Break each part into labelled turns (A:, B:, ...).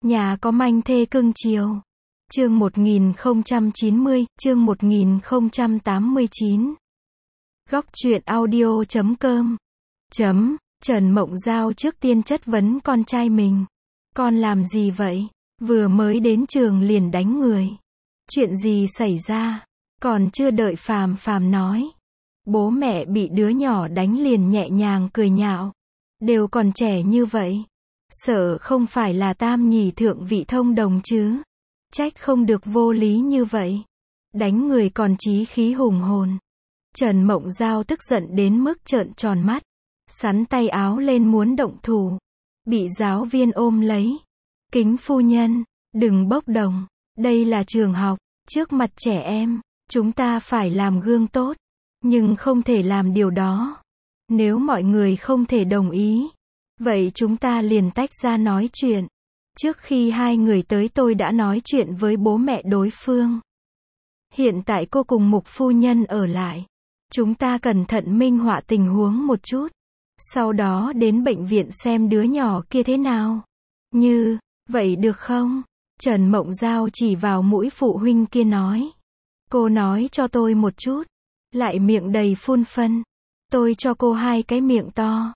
A: Nhà có manh thê cưng chiều. Chương 1090, chương 1089. Góc truyện audio.com. Trần Mộng Giao trước tiên chất vấn con trai mình. Con làm gì vậy? Vừa mới đến trường liền đánh người. Chuyện gì xảy ra? Còn chưa đợi Phàm nói. Bố mẹ bị đứa nhỏ đánh liền nhẹ nhàng cười nhạo. Đều còn trẻ như vậy. Sợ không phải là tam nhì thượng vị thông đồng chứ. Trách không được vô lý như vậy. Đánh người còn chí khí hùng hồn. Trần Mộng Giao tức giận đến mức trợn tròn mắt. Sắn tay áo lên muốn động thủ. Bị giáo viên ôm lấy. Kính phu nhân, đừng bốc đồng. Đây là trường học, trước mặt trẻ em. Chúng ta phải làm gương tốt. Nhưng không thể làm điều đó. Nếu mọi người không thể đồng ý. Vậy chúng ta liền tách ra nói chuyện. Trước khi hai người tới tôi đã nói chuyện với bố mẹ đối phương. Hiện tại cô cùng Mục phu nhân ở lại. Chúng ta cẩn thận minh họa tình huống một chút. Sau đó đến bệnh viện xem đứa nhỏ kia thế nào. Như, vậy được không? Trần Mộng Giao chỉ vào mũi phụ huynh kia nói. Cô nói cho tôi một chút. Lại miệng đầy phun phân. Tôi cho cô hai cái miệng to.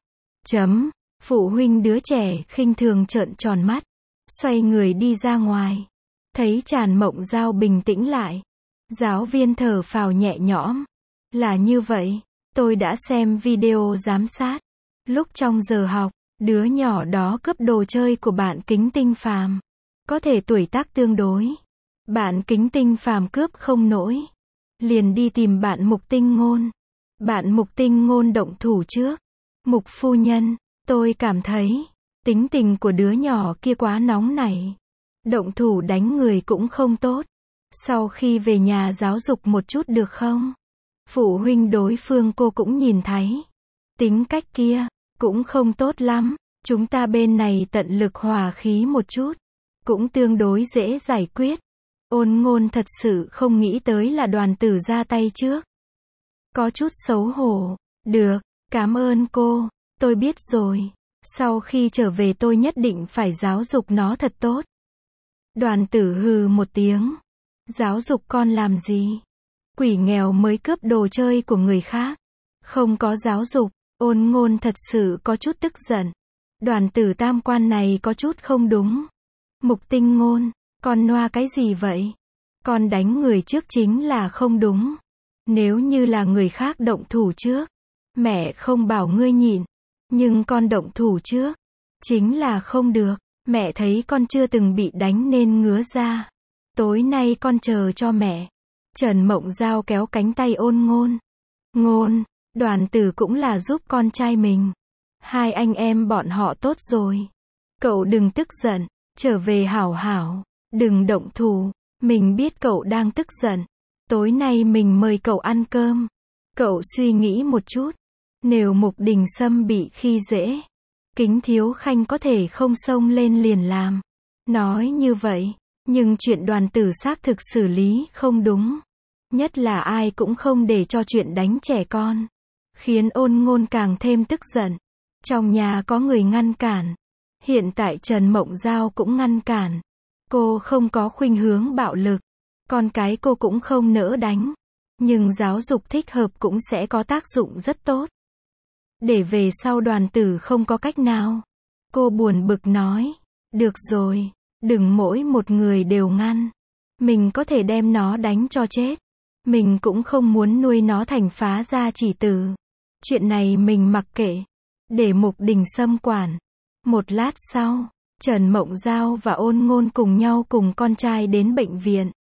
A: Phụ huynh đứa trẻ khinh thường trợn tròn mắt. Xoay người đi ra ngoài. Thấy Trần Mộng Giao bình tĩnh lại. Giáo viên thở phào nhẹ nhõm. Là như vậy. Tôi đã xem video giám sát. Lúc trong giờ học, đứa nhỏ đó cướp đồ chơi của bạn Kính Tinh Phàm. Có thể tuổi tác tương đối. Bạn Kính Tinh Phàm cướp không nổi. Liền đi tìm bạn Mục Tinh Ngôn. Bạn Mục Tinh Ngôn động thủ trước. Mục phu nhân, tôi cảm thấy tính tình của đứa nhỏ kia quá nóng nảy. Động thủ đánh người cũng không tốt. Sau khi về nhà giáo dục một chút được không? Phụ huynh đối phương cô cũng nhìn thấy. Tính cách kia cũng không tốt lắm. Chúng ta bên này tận lực hòa khí một chút. Cũng tương đối dễ giải quyết. Ôn Ngôn thật sự không nghĩ tới là Đoàn Tử ra tay trước. Có chút xấu hổ. Được, cảm ơn cô. Tôi biết rồi. Sau khi trở về tôi nhất định phải giáo dục nó thật tốt. Đoàn Tử hừ một tiếng. Giáo dục con làm gì? Quỷ nghèo mới cướp đồ chơi của người khác. Không có giáo dục. Ôn Ngôn thật sự có chút tức giận. Đoàn Tử tam quan này có chút không đúng. Mục Tinh Ngôn, con noa cái gì vậy? Con đánh người trước chính là không đúng. Nếu như là người khác động thủ trước, mẹ không bảo ngươi nhịn. Nhưng con động thủ trước, chính là không được. Mẹ thấy con chưa từng bị đánh nên ngứa ra. Tối nay con chờ cho mẹ. Trần Mộng Giao kéo cánh tay Ôn Ngôn. Ngôn, Đoàn Tử cũng là giúp con trai mình. Hai anh em bọn họ tốt rồi. Cậu đừng tức giận, trở về hảo hảo. Đừng động thủ. Mình biết cậu đang tức giận. Tối nay mình mời cậu ăn cơm. Cậu suy nghĩ một chút. Nếu Mục Đình Sâm bị khi dễ, Kính Thiếu Khanh có thể không xông lên liền làm. Nói như vậy, nhưng chuyện Đoàn Tử xác thực xử lý không đúng. Nhất là ai cũng không để cho chuyện đánh trẻ con. Khiến Ôn Ngôn càng thêm tức giận. Trong nhà có người ngăn cản. Hiện tại Trần Mộng Giao cũng ngăn cản. Cô không có khuynh hướng bạo lực. Con cái cô cũng không nỡ đánh. Nhưng giáo dục thích hợp cũng sẽ có tác dụng rất tốt. Để về sau Đoàn Tử không có cách nào. Cô buồn bực nói. Được rồi, đừng mỗi một người đều ngăn. Mình có thể đem nó đánh cho chết. Mình cũng không muốn nuôi nó thành phá gia chỉ tử. Chuyện này mình mặc kệ. Để Mục Đình Sâm quản. Một lát sau, Trần Mộng Giao và Ôn Ngôn cùng nhau cùng con trai đến bệnh viện.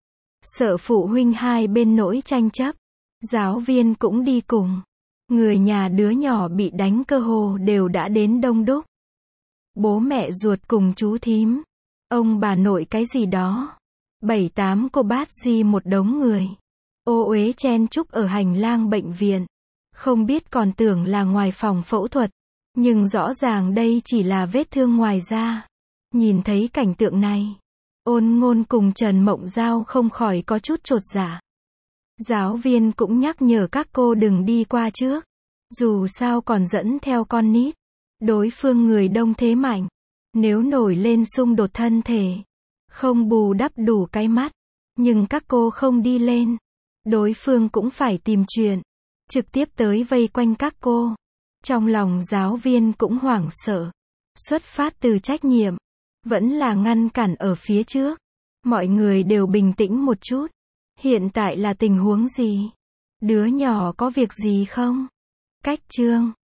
A: Sợ phụ huynh hai bên nỗi tranh chấp. Giáo viên cũng đi cùng. Người nhà đứa nhỏ bị đánh cơ hồ đều đã đến đông đúc. Bố mẹ ruột cùng chú thím. Ông bà nội cái gì đó. 7-8 cô bác gì một đống người. Ô uế chen chúc ở hành lang bệnh viện. Không biết còn tưởng là ngoài phòng phẫu thuật. Nhưng rõ ràng đây chỉ là vết thương ngoài da. Nhìn thấy cảnh tượng này. Ôn Ngôn cùng Trần Mộng Giao không khỏi có chút chột dạ. Giáo viên cũng nhắc nhở các cô đừng đi qua trước. Dù sao còn dẫn theo con nít. Đối phương người đông thế mạnh. Nếu nổi lên xung đột thân thể, không bù đắp đủ cái mắt, nhưng các cô không đi lên, đối phương cũng phải tìm chuyện, trực tiếp tới vây quanh các cô. Trong lòng giáo viên cũng hoảng sợ. Xuất phát từ trách nhiệm, vẫn là ngăn cản ở phía trước. Mọi người đều bình tĩnh một chút. Hiện tại là tình huống gì? Đứa nhỏ có việc gì không? Cách chương